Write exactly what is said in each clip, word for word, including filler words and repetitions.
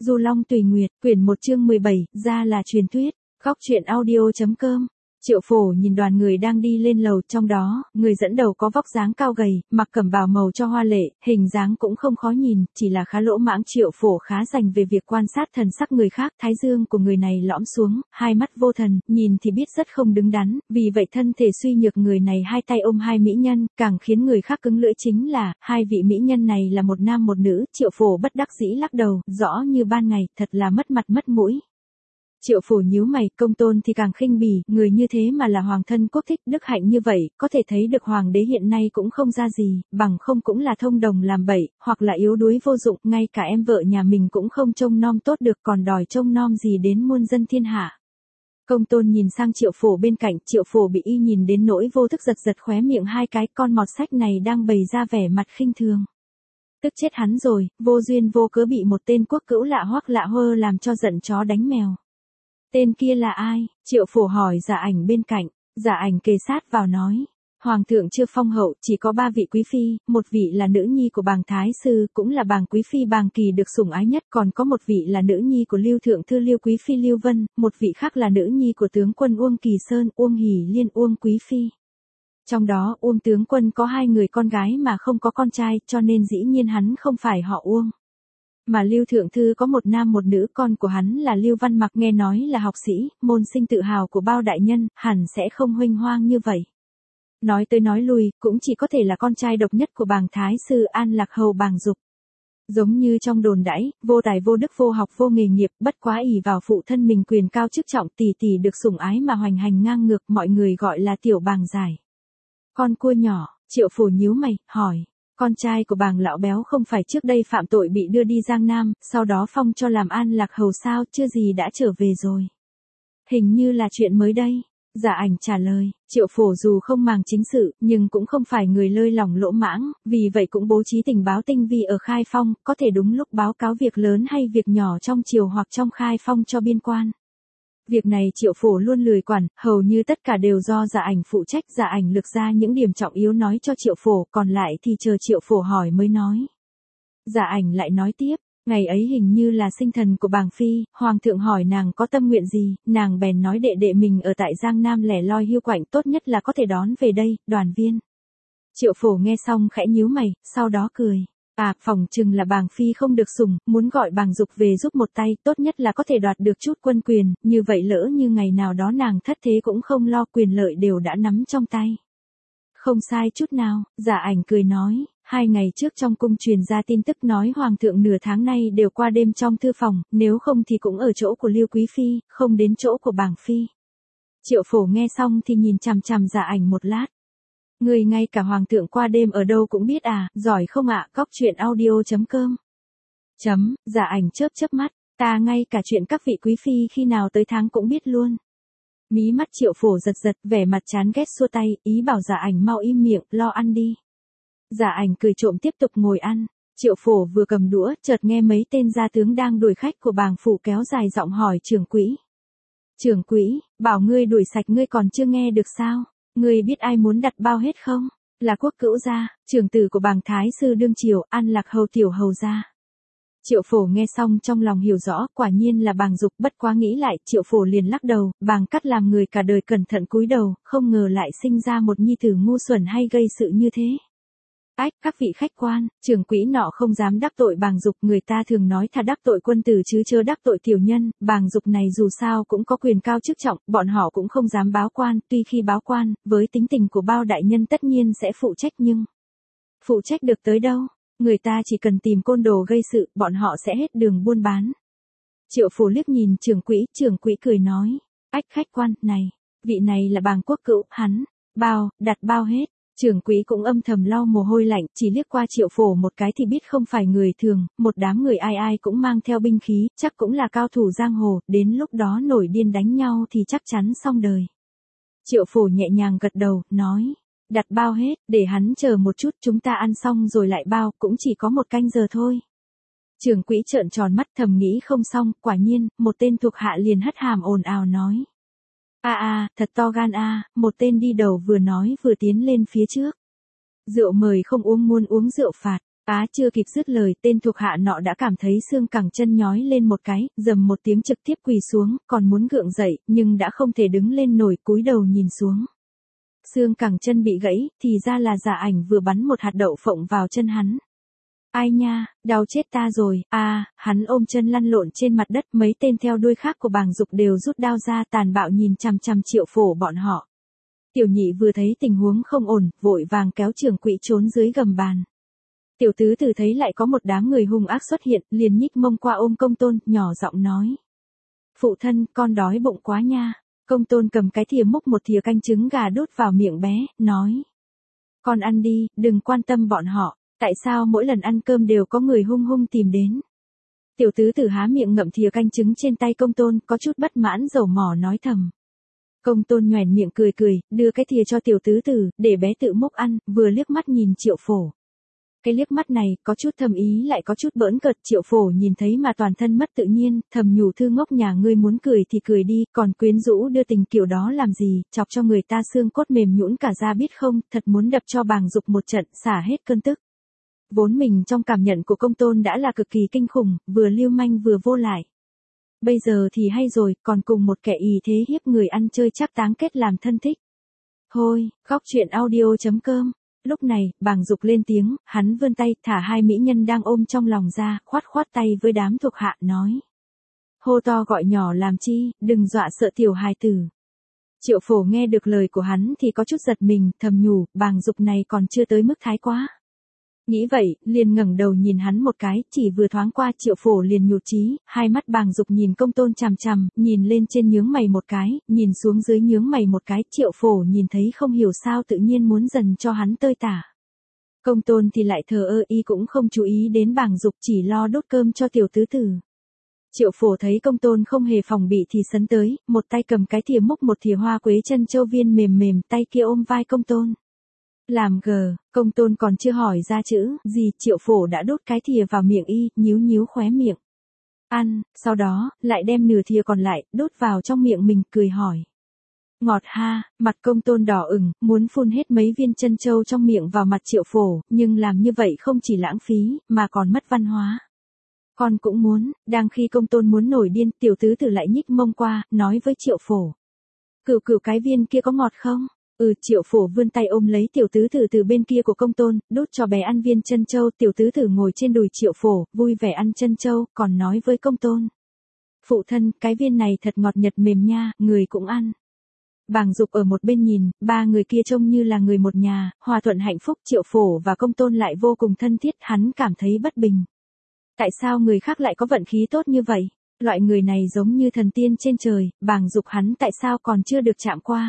Du Long Tùy Nguyệt, quyển một chương mười bảy, ra là truyền thuyết, góc truyện audio.com. Triệu Phổ nhìn đoàn người đang đi lên lầu, trong đó, người dẫn đầu có vóc dáng cao gầy, mặc cẩm bào màu cho hoa lệ, hình dáng cũng không khó nhìn, chỉ là khá lỗ mãng. Triệu Phổ khá dành về việc quan sát thần sắc người khác, thái dương của người này lõm xuống, hai mắt vô thần, nhìn thì biết rất không đứng đắn, vì vậy thân thể suy nhược người này hai tay ôm hai mỹ nhân, càng khiến người khác cứng lưỡi chính là, hai vị mỹ nhân này là một nam một nữ. Triệu Phổ bất đắc dĩ lắc đầu, rõ như ban ngày, thật là mất mặt mất mũi. Triệu Phổ nhíu mày, Công Tôn thì càng khinh bỉ, người như thế mà là hoàng thân quốc thích, đức hạnh như vậy, có thể thấy được hoàng đế hiện nay cũng không ra gì, bằng không cũng là thông đồng làm bậy, hoặc là yếu đuối vô dụng, ngay cả em vợ nhà mình cũng không trông nom tốt được, còn đòi trông nom gì đến muôn dân thiên hạ. Công Tôn nhìn sang Triệu Phổ bên cạnh, Triệu Phổ bị y nhìn đến nỗi vô thức giật giật khóe miệng hai cái, con mọt sách này đang bày ra vẻ mặt khinh thường. Tức chết hắn rồi, vô duyên vô cớ bị một tên quốc cữu lạ hoắc lạ hơ làm cho giận chó đánh mèo. Tên kia là ai? Triệu Phổ hỏi Dạ Ảnh bên cạnh. Dạ Ảnh kề sát vào nói. Hoàng thượng chưa phong hậu, chỉ có ba vị quý phi, một vị là nữ nhi của Bàng Thái Sư, cũng là Bàng Quý Phi Bàng Kỳ được sủng ái nhất, còn có một vị là nữ nhi của Lưu Thượng Thư Lưu Quý Phi Lưu Vân, một vị khác là nữ nhi của tướng quân Uông Kỳ Sơn, Uông Hỷ Liên Uông Quý Phi. Trong đó, Uông tướng quân có hai người con gái mà không có con trai, cho nên dĩ nhiên hắn không phải họ Uông. Mà Lưu Thượng Thư có một nam một nữ, con của hắn là Lưu Văn Mặc, nghe nói là học sĩ, môn sinh tự hào của bao đại nhân, hẳn sẽ không huênh hoang như vậy. Nói tới nói lui, cũng chỉ có thể là con trai độc nhất của Bàng Thái Sư An Lạc Hầu Bàng Dục. Giống như trong đồn đãi, vô tài vô đức vô học vô nghề nghiệp, bất quá ỷ vào phụ thân mình quyền cao chức trọng, tỷ tỷ được sủng ái mà hoành hành ngang ngược, mọi người gọi là tiểu Bàng Giải. Con cua nhỏ, Triệu Phổ nhíu mày, hỏi. Con trai của Bàng lão béo không phải trước đây phạm tội bị đưa đi Giang Nam, sau đó phong cho làm An Lạc Hầu sao, chưa gì đã trở về rồi. Hình như là chuyện mới đây. Dạ Ảnh trả lời. Triệu Phổ dù không màng chính sự, nhưng cũng không phải người lơi lỏng lỗ mãng, vì vậy cũng bố trí tình báo tinh vi ở Khai Phong, có thể đúng lúc báo cáo việc lớn hay việc nhỏ trong triều hoặc trong Khai Phong cho biên quan. Việc này Triệu Phổ luôn lười quản, hầu như tất cả đều do Dạ Ảnh phụ trách. Dạ Ảnh lược ra những điểm trọng yếu nói cho Triệu Phổ, còn lại thì chờ Triệu Phổ hỏi mới nói. Dạ Ảnh lại nói tiếp, ngày ấy hình như là sinh thần của Bàng Phi, Hoàng thượng hỏi nàng có tâm nguyện gì, nàng bèn nói đệ đệ mình ở tại Giang Nam lẻ loi hiu quạnh, tốt nhất là có thể đón về đây, đoàn viên. Triệu Phổ nghe xong khẽ nhíu mày, sau đó cười. À, phỏng chừng là Bàng Phi không được sủng, muốn gọi Bàng Dục về giúp một tay, tốt nhất là có thể đoạt được chút quân quyền, như vậy lỡ như ngày nào đó nàng thất thế cũng không lo, quyền lợi đều đã nắm trong tay. Không sai chút nào, Dạ Ảnh cười nói, hai ngày trước trong cung truyền ra tin tức nói Hoàng thượng nửa tháng nay đều qua đêm trong thư phòng, nếu không thì cũng ở chỗ của Lưu Quý Phi, không đến chỗ của Bàng Phi. Triệu Phổ nghe xong thì nhìn chằm chằm Dạ Ảnh một lát. Người ngay cả Hoàng thượng qua đêm ở đâu cũng biết à, giỏi không ạ, góc truyện audio.com. Chấm, Dạ Ảnh chớp chớp mắt, ta ngay cả chuyện các vị quý phi khi nào tới tháng cũng biết luôn. Mí mắt Triệu Phổ giật giật, vẻ mặt chán ghét xua tay, ý bảo Dạ Ảnh mau im miệng, lo ăn đi. Dạ Ảnh cười trộm tiếp tục ngồi ăn. Triệu Phổ vừa cầm đũa, chợt nghe mấy tên gia tướng đang đuổi khách của Bàng phủ kéo dài giọng hỏi trưởng quỹ. Trưởng quỹ, bảo ngươi đuổi sạch ngươi còn chưa nghe được sao? Ngươi biết ai muốn đặt bao hết không? Là quốc cữu gia, trưởng tử của Bàng Thái Sư đương triều, An Lạc Hầu tiểu hầu gia. Triệu Phổ nghe xong trong lòng hiểu rõ, quả nhiên là Bàng Dục, bất quá nghĩ lại, Triệu Phổ liền lắc đầu, Bàng Cắt làm người cả đời cẩn thận cúi đầu, không ngờ lại sinh ra một nhi tử ngu xuẩn hay gây sự như thế. Ách, các vị khách quan, trưởng quỹ nọ không dám đắc tội Bàng Dục, người ta thường nói thà đắc tội quân tử chứ chớ đắc tội tiểu nhân, Bàng Dục này dù sao cũng có quyền cao chức trọng, bọn họ cũng không dám báo quan, tuy khi báo quan, với tính tình của bao đại nhân tất nhiên sẽ phụ trách nhưng... Phụ trách được tới đâu? Người ta chỉ cần tìm côn đồ gây sự, bọn họ sẽ hết đường buôn bán. Triệu Phổ liếc nhìn trưởng quỹ, trưởng quỹ cười nói, ách khách quan, này, vị này là Bàng quốc cữu, hắn, bao, đặt bao hết. Trưởng quỹ cũng âm thầm lau mồ hôi lạnh, chỉ liếc qua Triệu Phổ một cái thì biết không phải người thường, một đám người ai ai cũng mang theo binh khí, chắc cũng là cao thủ giang hồ, đến lúc đó nổi điên đánh nhau thì chắc chắn xong đời. Triệu Phổ nhẹ nhàng gật đầu, nói, đặt bao hết, để hắn chờ một chút, chúng ta ăn xong rồi lại bao, cũng chỉ có một canh giờ thôi. Trưởng quỹ trợn tròn mắt thầm nghĩ không xong, quả nhiên, một tên thuộc hạ liền hất hàm ồn ào nói. A a, thật to gan a, một tên đi đầu vừa nói vừa tiến lên phía trước. Rượu mời không uống, muốn uống rượu phạt. Á chưa kịp dứt lời, tên thuộc hạ nọ đã cảm thấy xương cẳng chân nhói lên một cái, dầm một tiếng trực tiếp quỳ xuống, còn muốn gượng dậy, nhưng đã không thể đứng lên nổi, cúi đầu nhìn xuống. Xương cẳng chân bị gãy, thì ra là Dạ Ảnh vừa bắn một hạt đậu phộng vào chân hắn. Ai nha, đau chết ta rồi, a à, hắn ôm chân lăn lộn trên mặt đất, mấy tên theo đuôi khác của Bàng Dục đều rút đao ra, tàn bạo nhìn chằm chằm Triệu Phổ bọn họ. Tiểu Nhị vừa thấy tình huống không ổn, vội vàng kéo Trưởng Quỹ trốn dưới gầm bàn. Tiểu Tứ Tử thấy lại có một đám người hung ác xuất hiện, liền nhích mông qua ôm Công Tôn, nhỏ giọng nói. Phụ thân, con đói bụng quá nha. Công Tôn cầm cái thìa múc một thìa canh trứng gà đút vào miệng bé, nói. Con ăn đi, đừng quan tâm bọn họ, tại sao mỗi lần ăn cơm đều có người hung hung tìm đến. Tiểu Tứ Tử há miệng ngậm thìa canh trứng trên tay Công Tôn, có chút bất mãn dầu mỏ nói thầm. Công Tôn nhoẻn miệng cười cười, đưa cái thìa cho Tiểu Tứ Tử, để bé tự múc ăn, vừa liếc mắt nhìn Triệu Phổ. Cái liếc mắt này, có chút thầm ý lại có chút bỡn cợt, Triệu Phổ nhìn thấy mà toàn thân mất tự nhiên, thầm nhủ thư ngốc nhà ngươi muốn cười thì cười đi, còn quyến rũ đưa tình kiểu đó làm gì, chọc cho người ta xương cốt mềm nhũn cả ra biết không, thật muốn đập cho Bàng Dục một trận, xả hết cơn tức. Vốn mình trong cảm nhận của Công Tôn đã là cực kỳ kinh khủng, vừa lưu manh vừa vô lại. Bây giờ thì hay rồi, còn cùng một kẻ ỷ thế hiếp người ăn chơi chắc táng kết làm thân thích. Thôi, khóc chuyện audio chấm com. Lúc này, Bàng Dục lên tiếng, hắn vươn tay, thả hai mỹ nhân đang ôm trong lòng ra, khoát khoát tay với đám thuộc hạ, nói. Hô to gọi nhỏ làm chi, đừng dọa sợ tiểu hài tử. Triệu Phổ nghe được lời của hắn thì có chút giật mình, thầm nhủ, Bàng Dục này còn chưa tới mức thái quá. Nghĩ vậy, liền ngẩng đầu nhìn hắn một cái, chỉ vừa thoáng qua Triệu Phổ liền nhụt chí, hai mắt Bàng Dục nhìn Công Tôn chằm chằm, nhìn lên trên nhướng mày một cái, nhìn xuống dưới nhướng mày một cái, Triệu Phổ nhìn thấy không hiểu sao tự nhiên muốn dần cho hắn tơi tả. Công Tôn thì lại thờ ơ y cũng không chú ý đến Bàng Dục, chỉ lo đốt cơm cho Tiểu Tứ Tử. Triệu Phổ thấy Công Tôn không hề phòng bị thì sấn tới, một tay cầm cái thìa múc một thìa hoa quế chân châu viên mềm mềm, tay kia ôm vai Công Tôn. Làm gờ, Công Tôn còn chưa hỏi ra chữ gì, Triệu Phổ đã đốt cái thìa vào miệng y, nhíu nhíu khóe miệng. Ăn, sau đó, lại đem nửa thìa còn lại, đốt vào trong miệng mình, cười hỏi. Ngọt ha, mặt Công Tôn đỏ ửng, muốn phun hết mấy viên chân châu trong miệng vào mặt Triệu Phổ, nhưng làm như vậy không chỉ lãng phí, mà còn mất văn hóa. Con cũng muốn, đang khi Công Tôn muốn nổi điên, Tiểu Tứ Tử lại nhích mông qua, nói với Triệu Phổ. Cửu cửu cái viên kia có ngọt không? Ừ, Triệu Phổ vươn tay ôm lấy Tiểu Tứ Tử từ bên kia của Công Tôn, đút cho bé ăn viên chân châu, Tiểu Tứ Tử ngồi trên đùi Triệu Phổ, vui vẻ ăn chân châu, còn nói với Công Tôn. Phụ thân, cái viên này thật ngọt nhật mềm nha, người cũng ăn. Bàng Dục ở một bên nhìn, ba người kia trông như là người một nhà, hòa thuận hạnh phúc, Triệu Phổ và Công Tôn lại vô cùng thân thiết, hắn cảm thấy bất bình. Tại sao người khác lại có vận khí tốt như vậy? Loại người này giống như thần tiên trên trời, Bàng Dục hắn tại sao còn chưa được chạm qua?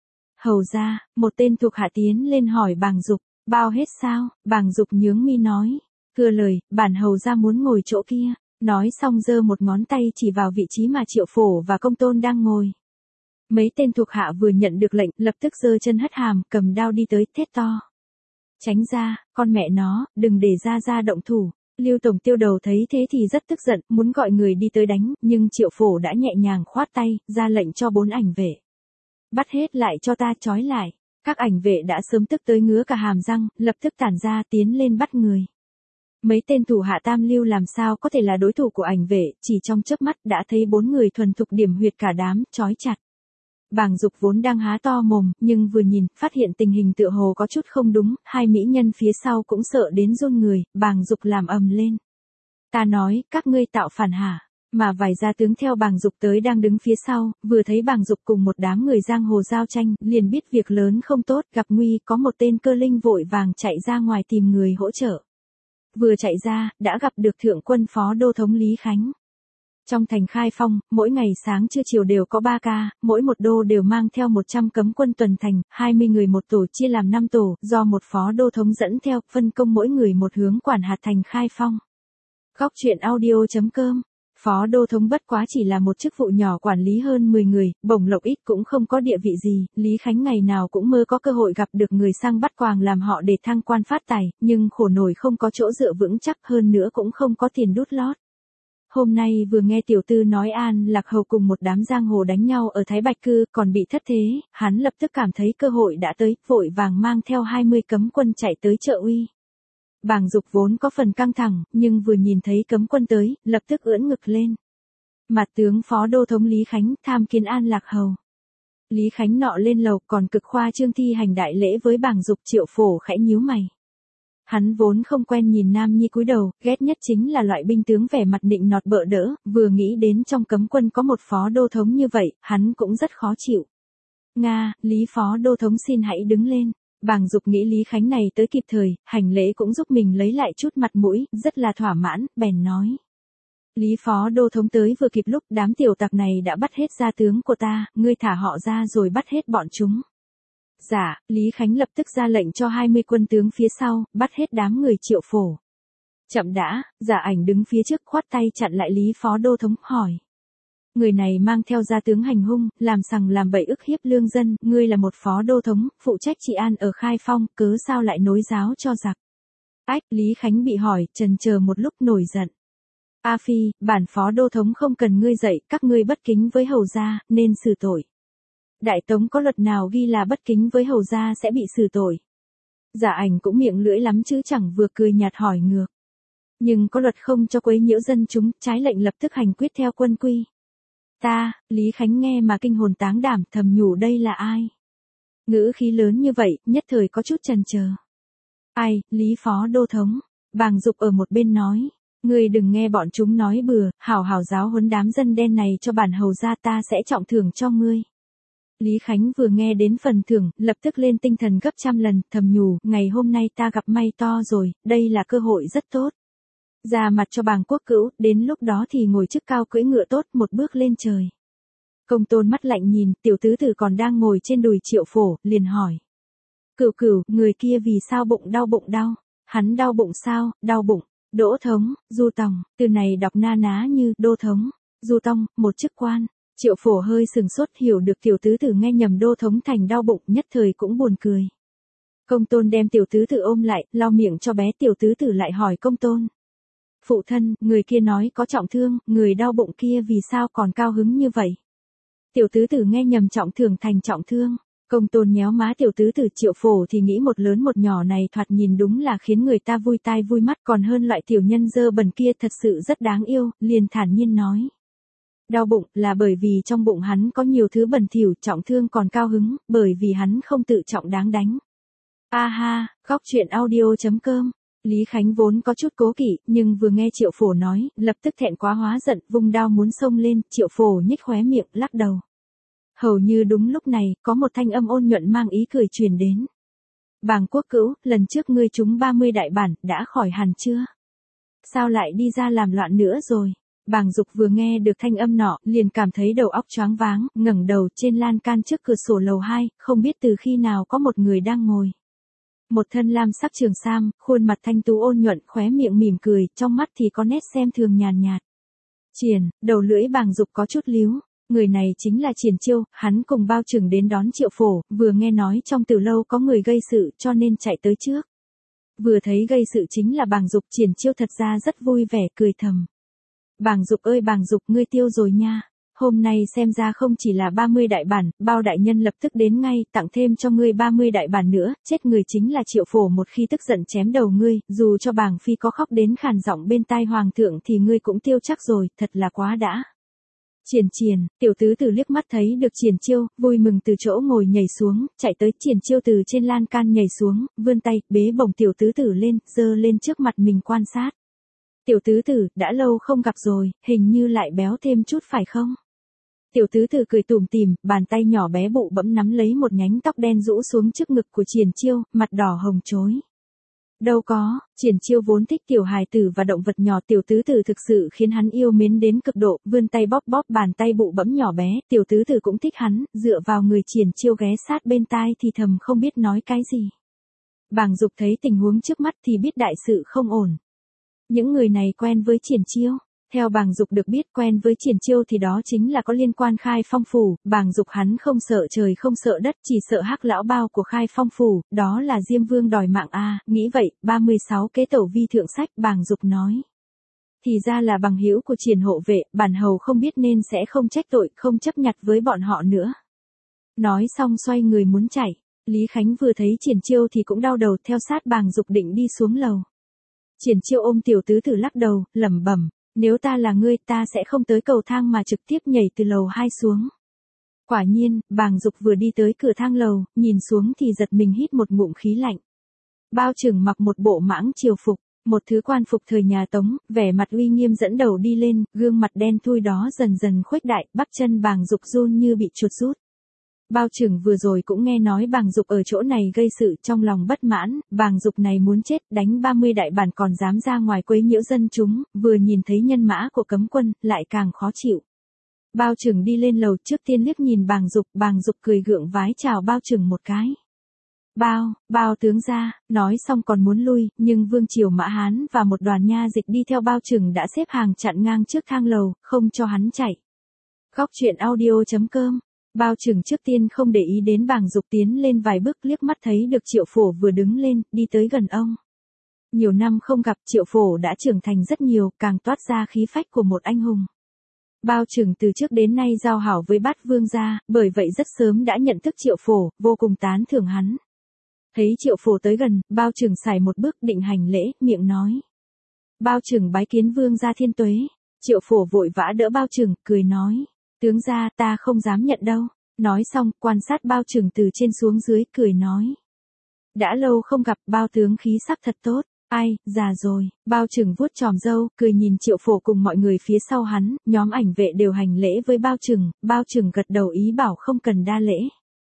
Hầu ra, một tên thuộc hạ tiến lên hỏi Bàng Dục, bao hết sao? Bàng Dục nhướng mi nói, thừa lời, bản hầu ra muốn ngồi chỗ kia, nói xong giơ một ngón tay chỉ vào vị trí mà Triệu Phổ và Công Tôn đang ngồi. Mấy tên thuộc hạ vừa nhận được lệnh, lập tức giơ chân hất hàm, cầm đao đi tới, thét to. Tránh ra, con mẹ nó, đừng để ra ra động thủ. Lưu Tổng Tiêu Đầu thấy thế thì rất tức giận, muốn gọi người đi tới đánh, nhưng Triệu Phổ đã nhẹ nhàng khoát tay, ra lệnh cho bốn ảnh vệ. Bắt hết lại cho ta, trói lại. Các ảnh vệ đã sớm tức tới ngứa cả hàm răng, lập tức tản ra tiến lên bắt người. Mấy tên thủ hạ tam lưu làm sao có thể là đối thủ của ảnh vệ, chỉ trong chớp mắt đã thấy bốn người thuần thục điểm huyệt cả đám, trói chặt. Bàng Dục vốn đang há to mồm, nhưng vừa nhìn, phát hiện tình hình tựa hồ có chút không đúng, hai mỹ nhân phía sau cũng sợ đến run người, Bàng Dục làm ầm lên. Ta nói, các ngươi tạo phản hả? Mà vài gia tướng theo Bàng Dục tới đang đứng phía sau, vừa thấy Bàng Dục cùng một đám người giang hồ giao tranh, liền biết việc lớn không tốt, gặp nguy, có một tên cơ linh vội vàng chạy ra ngoài tìm người hỗ trợ. Vừa chạy ra, đã gặp được thượng quân phó đô thống Lý Khánh. Trong thành Khai Phong, mỗi ngày sáng trưa chiều đều có ba ca, mỗi một đô đều mang theo một trăm cấm quân tuần thành, hai mươi người một tổ chia làm năm tổ, do một phó đô thống dẫn theo, phân công mỗi người một hướng quản hạt thành Khai Phong. Góc truyện audio chấm com. Phó đô thống bất quá chỉ là một chức vụ nhỏ quản lý hơn mười người, bổng lộc ít cũng không có địa vị gì, Lý Khánh ngày nào cũng mơ có cơ hội gặp được người sang bắt quàng làm họ để thăng quan phát tài, nhưng khổ nổi không có chỗ dựa vững chắc, hơn nữa cũng không có tiền đút lót. Hôm nay vừa nghe tiểu tư nói An Lạc Hầu cùng một đám giang hồ đánh nhau ở Thái Bạch Cư, còn bị thất thế, hắn lập tức cảm thấy cơ hội đã tới, vội vàng mang theo hai mươi cấm quân chạy tới Trợ Uy. Bàng Dục vốn có phần căng thẳng, nhưng vừa nhìn thấy cấm quân tới, lập tức ưỡn ngực lên. Mặt tướng phó đô thống Lý Khánh, tham kiến An Lạc hầu. Lý Khánh nọ lên lầu, còn cực khoa trương thi hành đại lễ với Bàng Dục. Triệu Phổ khẽ nhíu mày. Hắn vốn không quen nhìn nam nhi cúi đầu, ghét nhất chính là loại binh tướng vẻ mặt nịnh nọt bợ đỡ, vừa nghĩ đến trong cấm quân có một phó đô thống như vậy, hắn cũng rất khó chịu. Nga, Lý phó đô thống xin hãy đứng lên. Bàng Dục nghĩ Lý Khánh này tới kịp thời, hành lễ cũng giúp mình lấy lại chút mặt mũi, rất là thỏa mãn, bèn nói. Lý phó đô thống tới vừa kịp lúc đám tiểu tặc này đã bắt hết gia tướng của ta, ngươi thả họ ra rồi bắt hết bọn chúng. Dạ, Lý Khánh lập tức ra lệnh cho hai mươi quân tướng phía sau, bắt hết đám người Triệu Phổ. Chậm đã, Dạ Ảnh đứng phía trước khoát tay chặn lại Lý phó đô thống, hỏi. Người này mang theo gia tướng hành hung, làm sằng làm bậy ức hiếp lương dân, ngươi là một phó đô thống, phụ trách trị an ở Khai Phong, cớ sao lại nối giáo cho giặc. Ách, Lý Khánh bị hỏi, chần chờ một lúc nổi giận. A Phi, bản phó đô thống không cần ngươi dạy, các ngươi bất kính với hầu gia, nên xử tội. Đại Tống có luật nào ghi là bất kính với hầu gia sẽ bị xử tội. Dạ Ảnh cũng miệng lưỡi lắm chứ chẳng vừa cười nhạt hỏi ngược. Nhưng có luật không cho quấy nhiễu dân chúng, trái lệnh lập tức hành quyết theo quân quy. Ta, Lý Khánh nghe mà kinh hồn táng đảm, thầm nhủ đây là ai? Ngữ khí lớn như vậy, nhất thời có chút chần chờ. Ai, Lý phó đô thống? Bàng Dục ở một bên nói. Ngươi đừng nghe bọn chúng nói bừa, hảo hảo giáo huấn đám dân đen này cho bản hầu gia, ta sẽ trọng thưởng cho ngươi. Lý Khánh vừa nghe đến phần thưởng, lập tức lên tinh thần gấp trăm lần, thầm nhủ, ngày hôm nay ta gặp may to rồi, đây là cơ hội rất tốt. Ra mặt cho Bàng Quốc Cữu, đến lúc đó thì ngồi chức cao cưỡi ngựa tốt, một bước lên trời. Công Tôn mắt lạnh nhìn, tiểu tứ tử còn đang ngồi trên đùi Triệu Phổ, liền hỏi. Cửu Cửu, người kia vì sao bụng đau bụng đau? Hắn đau bụng sao? Đau bụng. Đỗ thống, Du Tòng, từ này đọc na ná như Đô thống, Du Tông, một chức quan. Triệu Phổ hơi sừng sốt, hiểu được tiểu tứ tử nghe nhầm Đô thống thành đau bụng, nhất thời cũng buồn cười. Công Tôn đem tiểu tứ tử ôm lại, lau miệng cho bé. Tiểu tứ tử lại hỏi Công Tôn. Phụ thân, người kia nói có trọng thương, người đau bụng kia vì sao còn cao hứng như vậy? Tiểu tứ tử nghe nhầm trọng thương thành trọng thương. Công Tôn nhéo má tiểu tứ tử. Triệu Phổ thì nghĩ một lớn một nhỏ này thoạt nhìn đúng là khiến người ta vui tai vui mắt, còn hơn loại tiểu nhân dơ bẩn kia, thật sự rất đáng yêu, liền thản nhiên nói. Đau bụng là bởi vì trong bụng hắn có nhiều thứ bẩn thỉu, trọng thương còn cao hứng, bởi vì hắn không tự trọng đáng đánh. A ha, khóc chuyện audio chấm com. Lý Khánh vốn có chút cố kỵ, nhưng vừa nghe Triệu Phổ nói, lập tức thẹn quá hóa giận, vung đao muốn xông lên. Triệu Phổ nhếch khóe miệng, lắc đầu. Hầu như đúng lúc này, có một thanh âm ôn nhuận mang ý cười truyền đến. Bàng Quốc Cữu, lần trước ngươi trúng ba mươi đại bản, đã khỏi hẳn chưa? Sao lại đi ra làm loạn nữa rồi? Bàng Dục vừa nghe được thanh âm nọ, liền cảm thấy đầu óc choáng váng, ngẩng đầu trên lan can trước cửa sổ lầu hai, không biết từ khi nào có một người đang ngồi. Một thân lam sắc trường sam, khuôn mặt thanh tú ôn nhuận, khóe miệng mỉm cười, trong mắt thì có nét xem thường nhàn nhạt. Triển, đầu lưỡi Bàng Dục có chút líu. Người này chính là Triển Chiêu, hắn cùng bao trưởng đến đón Triệu Phổ, vừa nghe nói trong từ lâu có người gây sự cho nên chạy tới trước. Vừa thấy gây sự chính là Bàng Dục, Triển Chiêu thật ra rất vui vẻ, cười thầm. Bàng Dục ơi Bàng Dục, ngươi tiêu rồi nha. Hôm nay xem ra không chỉ là ba mươi đại bản, bao đại nhân lập tức đến ngay, tặng thêm cho ngươi ba mươi đại bản nữa, chết người chính là Triệu Phổ, một khi tức giận chém đầu ngươi, dù cho Bàng Phi có khóc đến khàn giọng bên tai hoàng thượng thì ngươi cũng tiêu chắc rồi, thật là quá đã. Triển Triển, tiểu tứ tử liếc mắt thấy được Triển Chiêu, vui mừng từ chỗ ngồi nhảy xuống, chạy tới. Triển Chiêu từ trên lan can nhảy xuống, vươn tay, bế bổng tiểu tứ tử lên, giơ lên trước mặt mình quan sát. Tiểu tứ tử, đã lâu không gặp rồi, hình như lại béo thêm chút phải không? Tiểu tứ tử cười tủm tỉm, bàn tay nhỏ bé bụ bẫm nắm lấy một nhánh tóc đen rũ xuống trước ngực của Triển Chiêu, mặt đỏ hồng chối. Đâu có, Triển Chiêu vốn thích tiểu hài tử và động vật nhỏ, tiểu tứ tử thực sự khiến hắn yêu mến đến cực độ, vươn tay bóp bóp bàn tay bụ bẫm nhỏ bé, tiểu tứ tử cũng thích hắn, dựa vào người Triển Chiêu ghé sát bên tai thì thầm không biết nói cái gì. Bàng Dục thấy tình huống trước mắt thì biết đại sự không ổn. Những người này quen với Triển Chiêu. Theo Bàng Dục được biết, quen với Triển Chiêu thì đó chính là có liên quan Khai Phong phủ. Bàng Dục hắn không sợ trời không sợ đất, chỉ sợ hắc lão bao của Khai Phong phủ, đó là Diêm Vương đòi mạng a. À, nghĩ vậy, ba mươi sáu kế tẩu vi thượng sách, Bàng Dục nói. Thì ra là bằng hữu của Triển hộ vệ, bản hầu không biết nên sẽ không trách tội, không chấp nhặt với bọn họ nữa. Nói xong xoay người muốn chạy. Lý Khánh vừa thấy Triển Chiêu thì cũng đau đầu, theo sát Bàng Dục định đi xuống lầu. Triển Chiêu ôm tiểu tứ tử lắc đầu, lẩm bẩm, nếu ta là ngươi ta sẽ không tới cầu thang mà trực tiếp nhảy từ lầu hai xuống. Quả nhiên, Bàng Dục vừa đi tới cửa thang lầu, nhìn xuống thì giật mình hít một ngụm khí lạnh. Bao Trừng mặc một bộ mãng triều phục, một thứ quan phục thời nhà Tống, vẻ mặt uy nghiêm dẫn đầu đi lên, gương mặt đen thui đó dần dần khuếch đại, bắp chân Bàng Dục run như bị chuột rút. Bao Trừng vừa rồi cũng nghe nói Bàng Dục ở chỗ này gây sự, trong lòng bất mãn, Bàng Dục này muốn chết, đánh ba mươi đại bản còn dám ra ngoài quấy nhiễu dân chúng, vừa nhìn thấy nhân mã của cấm quân, lại càng khó chịu. Bao Trừng đi lên lầu, trước tiên liếc nhìn Bàng Dục, Bàng Dục cười gượng vái chào Bao Trừng một cái. Bao, Bao tướng gia, nói xong còn muốn lui, nhưng Vương Triều Mã Hán và một đoàn nha dịch đi theo Bao Trừng đã xếp hàng chặn ngang trước thang lầu, không cho hắn chạy. Góc truyện audio chấm com. Bao Trừng trước tiên không để ý đến Bàng Dục tiến lên vài bước, liếc mắt thấy được Triệu Phổ vừa đứng lên, đi tới gần ông. Nhiều năm không gặp, Triệu Phổ đã trưởng thành rất nhiều, càng toát ra khí phách của một anh hùng. Bao Trừng từ trước đến nay giao hảo với Bát Vương gia, bởi vậy rất sớm đã nhận thức Triệu Phổ, vô cùng tán thưởng hắn. Thấy Triệu Phổ tới gần, Bao Trừng xài một bước định hành lễ, miệng nói. Bao Trừng bái kiến Vương gia thiên tuế. Triệu Phổ vội vã đỡ Bao Trừng, cười nói. Tướng gia ta không dám nhận đâu. Nói xong, quan sát Bao Trừng từ trên xuống dưới, cười nói. Đã lâu không gặp, Bao tướng khí sắc thật tốt. Ai, già rồi. Bao Trừng vuốt chòm râu, cười nhìn Triệu Phổ cùng mọi người phía sau hắn, nhóm ảnh vệ đều hành lễ với Bao Trừng, Bao Trừng gật đầu ý bảo không cần đa lễ.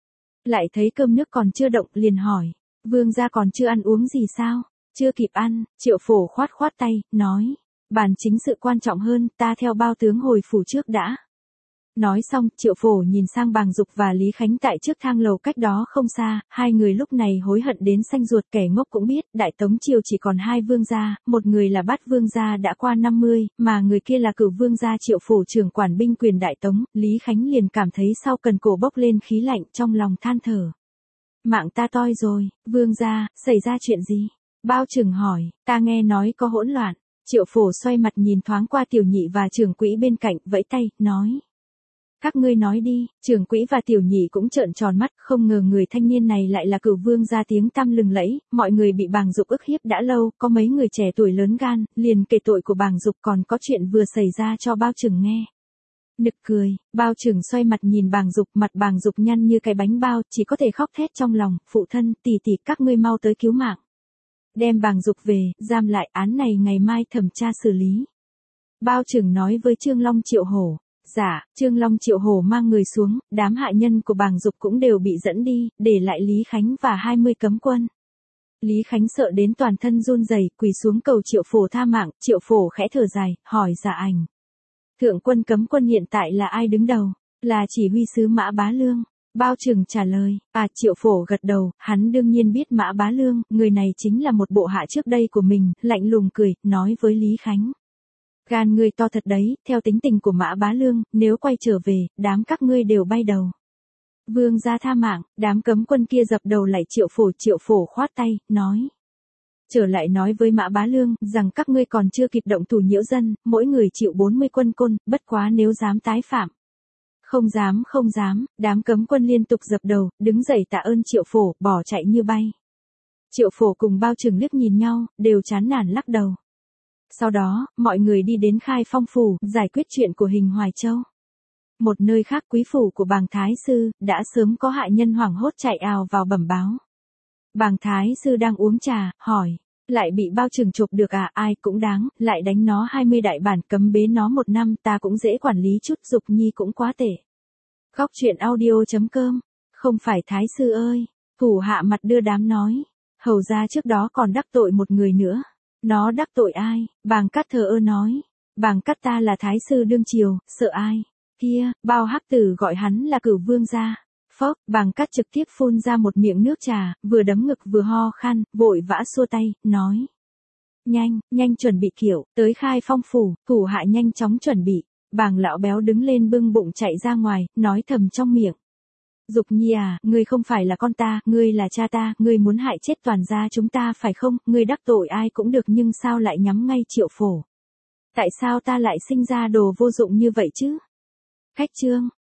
Lại thấy cơm nước còn chưa động, liền hỏi. Vương gia còn chưa ăn uống gì sao? Chưa kịp ăn, Triệu Phổ khoát khoát tay, nói. Bản chính sự quan trọng hơn, ta theo Bao tướng hồi phủ trước đã. Nói xong, Triệu Phổ nhìn sang Bàng Dục và Lý Khánh tại trước thang lầu cách đó không xa, hai người lúc này hối hận đến xanh ruột, kẻ ngốc cũng biết, Đại Tống Triều chỉ còn hai vương gia, một người là Bát Vương gia đã qua năm mươi, mà người kia là Cửu Vương gia Triệu Phổ trưởng quản binh quyền Đại Tống, Lý Khánh liền cảm thấy sau cần cổ bốc lên khí lạnh, trong lòng than thở. Mạng ta toi rồi, Vương gia, xảy ra chuyện gì? Bao Trừng hỏi, ta nghe nói có hỗn loạn. Triệu Phổ xoay mặt nhìn thoáng qua Tiểu Nhị và trưởng quỹ bên cạnh, vẫy tay, nói. Các ngươi nói đi. Trưởng quỹ và Tiểu Nhị cũng trợn tròn mắt, không ngờ người thanh niên này lại là Cửu Vương gia tiếng tăm lừng lẫy, mọi người bị Bàng Dục ức hiếp đã lâu, có mấy người trẻ tuổi lớn gan, liền kể tội của Bàng Dục, còn có chuyện vừa xảy ra cho Bao Trừng nghe. Nực cười, Bao Trừng xoay mặt nhìn Bàng Dục, mặt Bàng Dục nhăn như cái bánh bao, chỉ có thể khóc thét trong lòng, phụ thân, tỷ tỷ, các ngươi mau tới cứu mạng. Đem Bàng Dục về, giam lại, án này ngày mai thẩm tra xử lý. Bao Trừng nói với Trương Long Triệu Hổ. Dạ, Trương Long Triệu Hổ mang người xuống, đám hạ nhân của Bàng Dục cũng đều bị dẫn đi, để lại Lý Khánh và hai mươi cấm quân. Lý Khánh sợ đến toàn thân run rẩy, quỳ xuống cầu Triệu Phổ tha mạng, Triệu Phổ khẽ thở dài, hỏi Dạ Ảnh. Thượng quân cấm quân hiện tại là ai đứng đầu? Là chỉ huy sứ Mã Bá Lương. Bao Trừng trả lời, à Triệu Phổ gật đầu, hắn đương nhiên biết Mã Bá Lương, người này chính là một bộ hạ trước đây của mình, lạnh lùng cười, nói với Lý Khánh. Gan ngươi to thật đấy, theo tính tình của Mã Bá Lương, nếu quay trở về, đám các ngươi đều bay đầu. Vương gia tha mạng, đám cấm quân kia dập đầu lại Triệu Phổ, Triệu Phổ khoát tay, nói. Trở lại nói với Mã Bá Lương, rằng các ngươi còn chưa kịp động thủ nhiễu dân, mỗi người chịu bốn mươi quân côn, bất quá nếu dám tái phạm. Không dám, không dám, đám cấm quân liên tục dập đầu, đứng dậy tạ ơn Triệu Phổ, bỏ chạy như bay. Triệu Phổ cùng Bao Trừng liếc nhìn nhau, đều chán nản lắc đầu. Sau đó, mọi người đi đến Khai Phong phủ, giải quyết chuyện của Hình Hoài Châu. Một nơi khác quý phủ của Bàng Thái Sư, đã sớm có hạ nhân hoảng hốt chạy ào vào bẩm báo. Bàng Thái Sư đang uống trà, hỏi, lại bị Bao Trừng chộp được à, ai cũng đáng, lại đánh nó hai mươi đại bản, cấm bế nó một năm, ta cũng dễ quản lý chút, Dục Nhi cũng quá tệ. Góc truyện audio chấm com, không phải Thái Sư ơi, thủ hạ mặt đưa đám nói, hầu ra trước đó còn đắc tội một người nữa. Nó đắc tội ai? Bàng Cát thờ ơ nói. Bàng Cát ta là Thái Sư đương triều, sợ ai? Kia, Bao Hắc Tử gọi hắn là Cửu Vương gia. Phốc, Bàng Cát trực tiếp phun ra một miệng nước trà, vừa đấm ngực vừa ho khan, vội vã xua tay, nói. Nhanh, nhanh chuẩn bị kiểu, tới Khai Phong phủ, thủ hạ nhanh chóng chuẩn bị. Bàng lão béo đứng lên bưng bụng chạy ra ngoài, nói thầm trong miệng. Dục Nhi à, ngươi không phải là con ta, ngươi là cha ta, ngươi muốn hại chết toàn gia chúng ta phải không, ngươi đắc tội ai cũng được nhưng sao lại nhắm ngay Triệu Phổ? Tại sao ta lại sinh ra đồ vô dụng như vậy chứ? Khách trương,